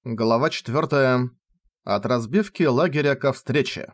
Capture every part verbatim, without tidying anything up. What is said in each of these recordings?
Глава четвёртая. От разбивки лагеря ко встрече.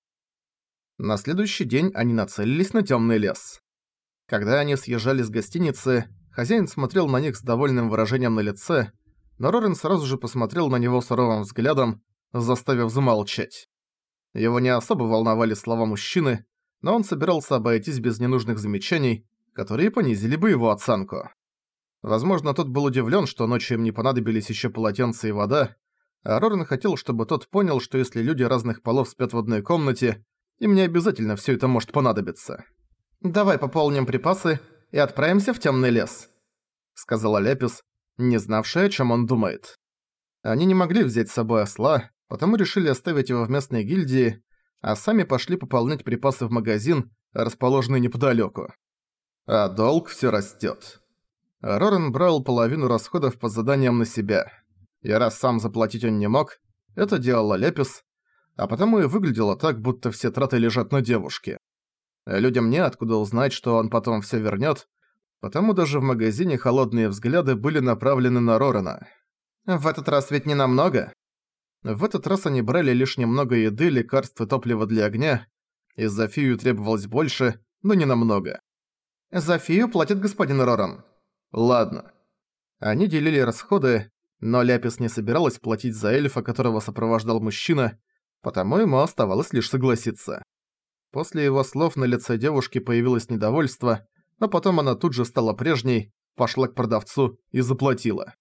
На следующий день они нацелились на тёмный лес. Когда они съезжали с гостиницы, хозяин смотрел на них с довольным выражением на лице, но Рорен сразу же посмотрел на него суровым взглядом, заставив замолчать. Его не особо волновали слова мужчины, но он собирался обойтись без ненужных замечаний, которые понизили бы его оценку. Возможно, тот был удивлен, что ночью им не понадобились еще полотенца и вода, а Рорен хотел, чтобы тот понял, что если люди разных полов спят в одной комнате, им не обязательно все это может понадобиться. «Давай пополним припасы и отправимся в темный лес», — сказала Лепис, не знавшая, о чем он думает. Они не могли взять с собой осла, потому решили оставить его в местной гильдии, а сами пошли пополнять припасы в магазин, расположенный неподалеку. А долг все растет. Рорен брал половину расходов по заданиям на себя. И раз сам заплатить он не мог, это делала Лепис, а потому и выглядело так, будто все траты лежат на девушке. Людям неоткуда узнать, что он потом все вернет, потому даже в магазине холодные взгляды были направлены на Рорена. В этот раз ведь не намного. В этот раз они брали лишь немного еды, лекарств и топлива для огня, и за Фию требовалось больше, но не намного. «За Фию платит господин Рорен». Ладно. Они делили расходы, но Ляпис не собиралась платить за эльфа, которого сопровождал мужчина, потому ему оставалось лишь согласиться. После его слов на лице девушки появилось недовольство, но потом она тут же стала прежней, пошла к продавцу и заплатила.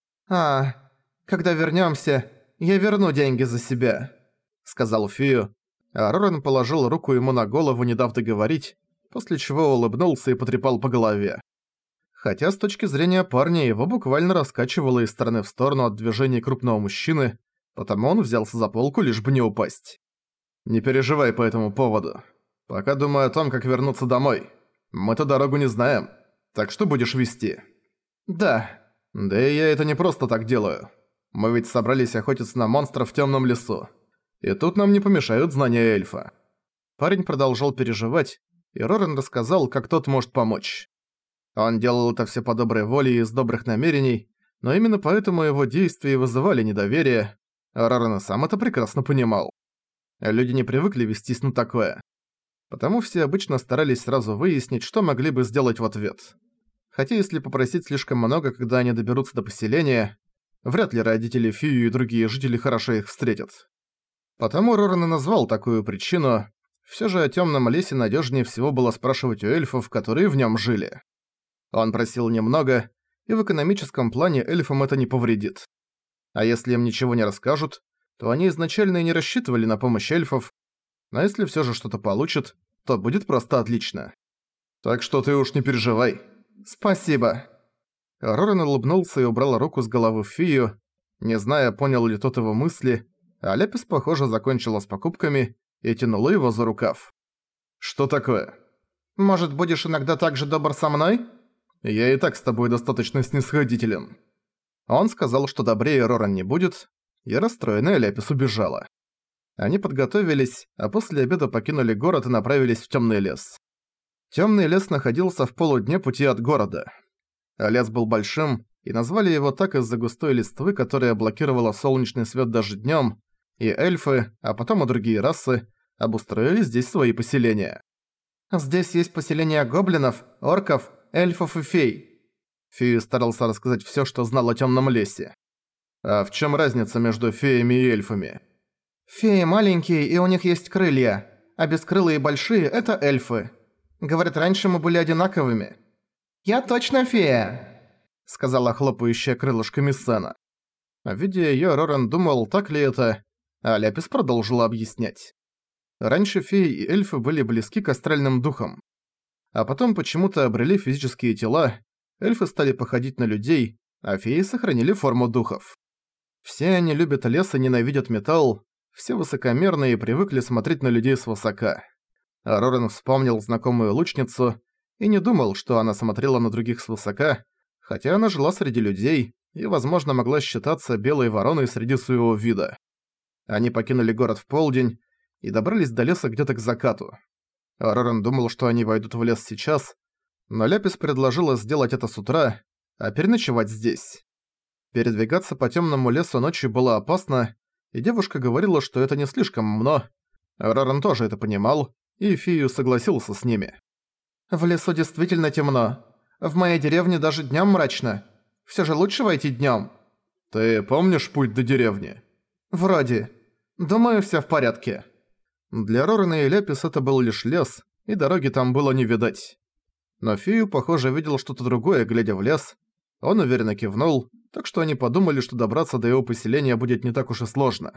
«А, когда вернёмся, я верну деньги за себя», — сказал Фию, а Рорен положил руку ему на голову, не дав договорить, после чего улыбнулся и потрепал по голове. Хотя с точки зрения парня его буквально раскачивало из стороны в сторону от движений крупного мужчины, потому он взялся за полку, лишь бы не упасть. «Не переживай по этому поводу. Пока думаю о том, как вернуться домой. Мы-то дорогу не знаем. Так что будешь вести?» «Да. Да и я это не просто так делаю. Мы ведь собрались охотиться на монстров в тёмном лесу. И тут нам не помешают знания эльфа». Парень продолжал переживать, и Рорен рассказал, как тот может помочь. Он делал это все по доброй воле и из добрых намерений, но именно поэтому его действия вызывали недоверие, а Рорен сам это прекрасно понимал. Люди не привыкли вестись на такое. Потому все обычно старались сразу выяснить, что могли бы сделать в ответ. Хотя если попросить слишком много, когда они доберутся до поселения, вряд ли родители Фию и другие жители хорошо их встретят. Потому Рорен и назвал такую причину. Все же о темном лесе надежнее всего было спрашивать у эльфов, которые в нем жили. Он просил немного, и в экономическом плане эльфам это не повредит. А если им ничего не расскажут, то они изначально и не рассчитывали на помощь эльфов, но если всё же что-то получат, то будет просто отлично. Так что ты уж не переживай. Спасибо. Рорен улыбнулся и убрал руку с головы Фию, не зная, понял ли тот его мысли, а Лепис, похоже, закончила с покупками и тянула его за рукав. Что такое? Может, будешь иногда так же добр со мной? Я и так с тобой достаточно снисходителен. Он сказал, что добрее Рорен не будет, и расстроенная Ляпис убежала. Они подготовились, а после обеда покинули город и направились в тёмный лес. Тёмный лес находился в полудне пути от города. Лес был большим, и назвали его так из-за густой листвы, которая блокировала солнечный свет даже днём, и эльфы, а потом и другие расы, обустроили здесь свои поселения. «Здесь есть поселения гоблинов, орков, эльфов и фей». Фей старался рассказать всё, что знал о тёмном лесе. «А в чём разница между феями и эльфами?» «Феи маленькие, и у них есть крылья, а бескрылые и большие – это эльфы. Говорят, раньше мы были одинаковыми». «Я точно фея», – сказала хлопающая крылышками Сена. Видя её, Рорен думал, так ли это, а Ляпис продолжила объяснять. Раньше феи и эльфы были близки к астральным духам. А потом почему-то обрели физические тела, эльфы стали походить на людей, а феи сохранили форму духов. Все они любят лес и ненавидят металл, все высокомерные и привыкли смотреть на людей свысока. А Рорен вспомнил знакомую лучницу и не думал, что она смотрела на других свысока, хотя она жила среди людей и, возможно, могла считаться белой вороной среди своего вида. Они покинули город в полдень и добрались до леса где-то к закату. Рорен думал, что они войдут в лес сейчас, но Ляпис предложила сделать это с утра, а переночевать здесь. Передвигаться по темному лесу ночью было опасно, и девушка говорила, что это не слишком умно. Роран тоже это понимал, и Фию согласился с ними. «В лесу действительно темно. В моей деревне даже днём мрачно. Всё же лучше войти днём». «Ты помнишь путь до деревни?» «Вроде. Думаю, всё в порядке». Для Рорана и Лепис это был лишь лес, и дороги там было не видать. Но Фию, похоже, видел что-то другое, глядя в лес. Он уверенно кивнул, так что они подумали, что добраться до его поселения будет не так уж и сложно.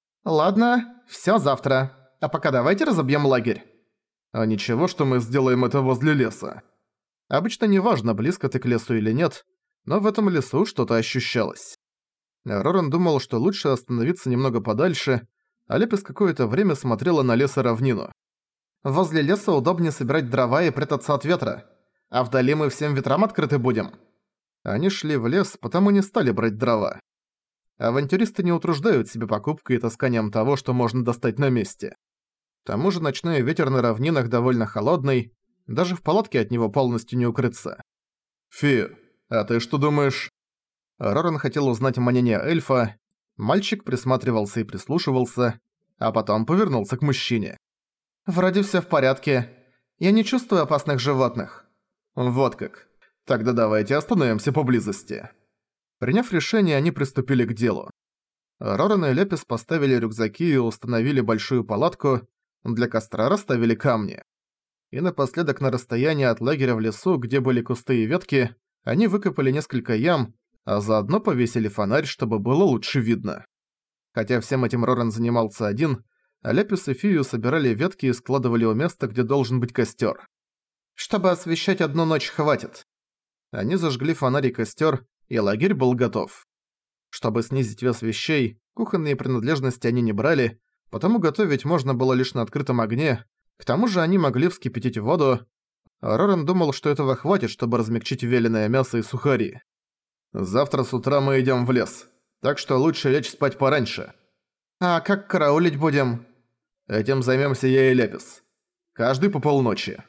«Ладно, всё завтра. А пока давайте разобьём лагерь». «А ничего, что мы сделаем это возле леса?» Обычно неважно, близко ты к лесу или нет, но в этом лесу что-то ощущалось. Роран думал, что лучше остановиться немного подальше, а Лепис какое-то время смотрела на лес и равнину. «Возле леса удобнее собирать дрова и прятаться от ветра, а вдали мы всем ветрам открыты будем». Они шли в лес, потому не стали брать дрова. Авантюристы не утруждают себя покупкой и тасканием того, что можно достать на месте. К тому же ночной ветер на равнинах довольно холодный, даже в палатке от него полностью не укрыться. «Фи, а ты что думаешь?» Роран хотел узнать мнение эльфа, мальчик присматривался и прислушивался, а потом повернулся к мужчине. «Вроде всё в порядке. Я не чувствую опасных животных». «Вот как. Тогда давайте остановимся поблизости». Приняв решение, они приступили к делу. Роран и Лепис поставили рюкзаки и установили большую палатку, для костра расставили камни. И напоследок на расстоянии от лагеря в лесу, где были кусты и ветки, они выкопали несколько ям, а заодно повесили фонарь, чтобы было лучше видно. Хотя всем этим Роран занимался один, а Лепис и Фию собирали ветки и складывали у места, где должен быть костер. Чтобы освещать одну ночь, хватит. Они зажгли фонарь и костер, и лагерь был готов. Чтобы снизить вес вещей, кухонные принадлежности они не брали, потому готовить можно было лишь на открытом огне, к тому же они могли вскипятить воду. Роран думал, что этого хватит, чтобы размягчить вяленое мясо и сухари. «Завтра с утра мы идём в лес, так что лучше лечь спать пораньше». «А как караулить будем?» «Этим займёмся я и Лепис. Каждый по полночи».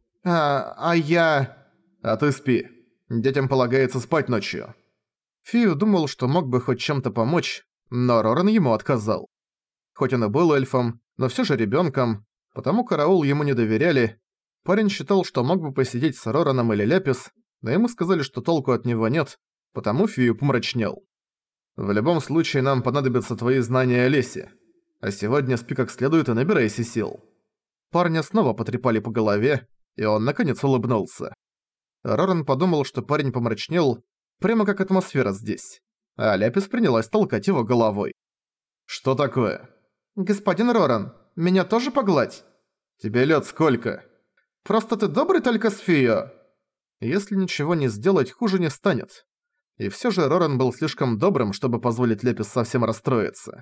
«А, а я...» «А ты спи. Детям полагается спать ночью». Фию думал, что мог бы хоть чем-то помочь, но Роран ему отказал. Хоть он и был эльфом, но всё же ребёнком, потому караул ему не доверяли. Парень считал, что мог бы посидеть с Рораном или Лепис, но ему сказали, что толку от него нет, потому Фию помрачнел. «В любом случае нам понадобятся твои знания о лесе. А сегодня спи как следует и набирайся сил». Парня снова потрепали по голове, и он наконец улыбнулся. Роран подумал, что парень помрачнел, прямо как атмосфера здесь, а Лепис принялась толкать его головой. «Что такое?» «Господин Роран, меня тоже погладь?» «Тебе лет сколько?» «Просто ты добрый только с Фио». Если ничего не сделать, хуже не станет. И всё же Роран был слишком добрым, чтобы позволить Лепис совсем расстроиться.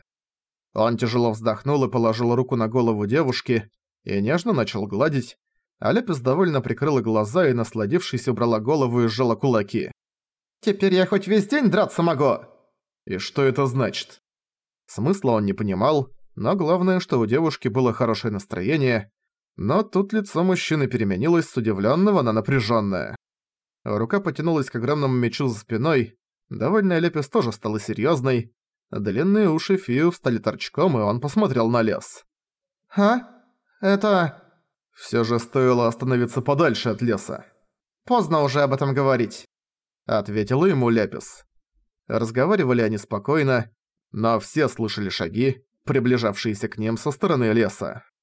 Он тяжело вздохнул и положил руку на голову девушки, и нежно начал гладить, а Лепис довольно прикрыла глаза и, насладившись, убрала голову и сжала кулаки. «Теперь я хоть весь день драться могу!» «И что это значит?» Смысла он не понимал, но главное, что у девушки было хорошее настроение, но тут лицо мужчины переменилось с удивлённого на напряжённое. Рука потянулась к огромному мечу за спиной, довольная Лепис тоже стала серьёзной, длинные уши Фию встали торчком, и он посмотрел на лес. «А? Это...» «Всё же стоило остановиться подальше от леса». «Поздно уже об этом говорить», — ответила ему Лепис. Разговаривали они спокойно, но все слышали шаги, приближавшиеся к ним со стороны леса.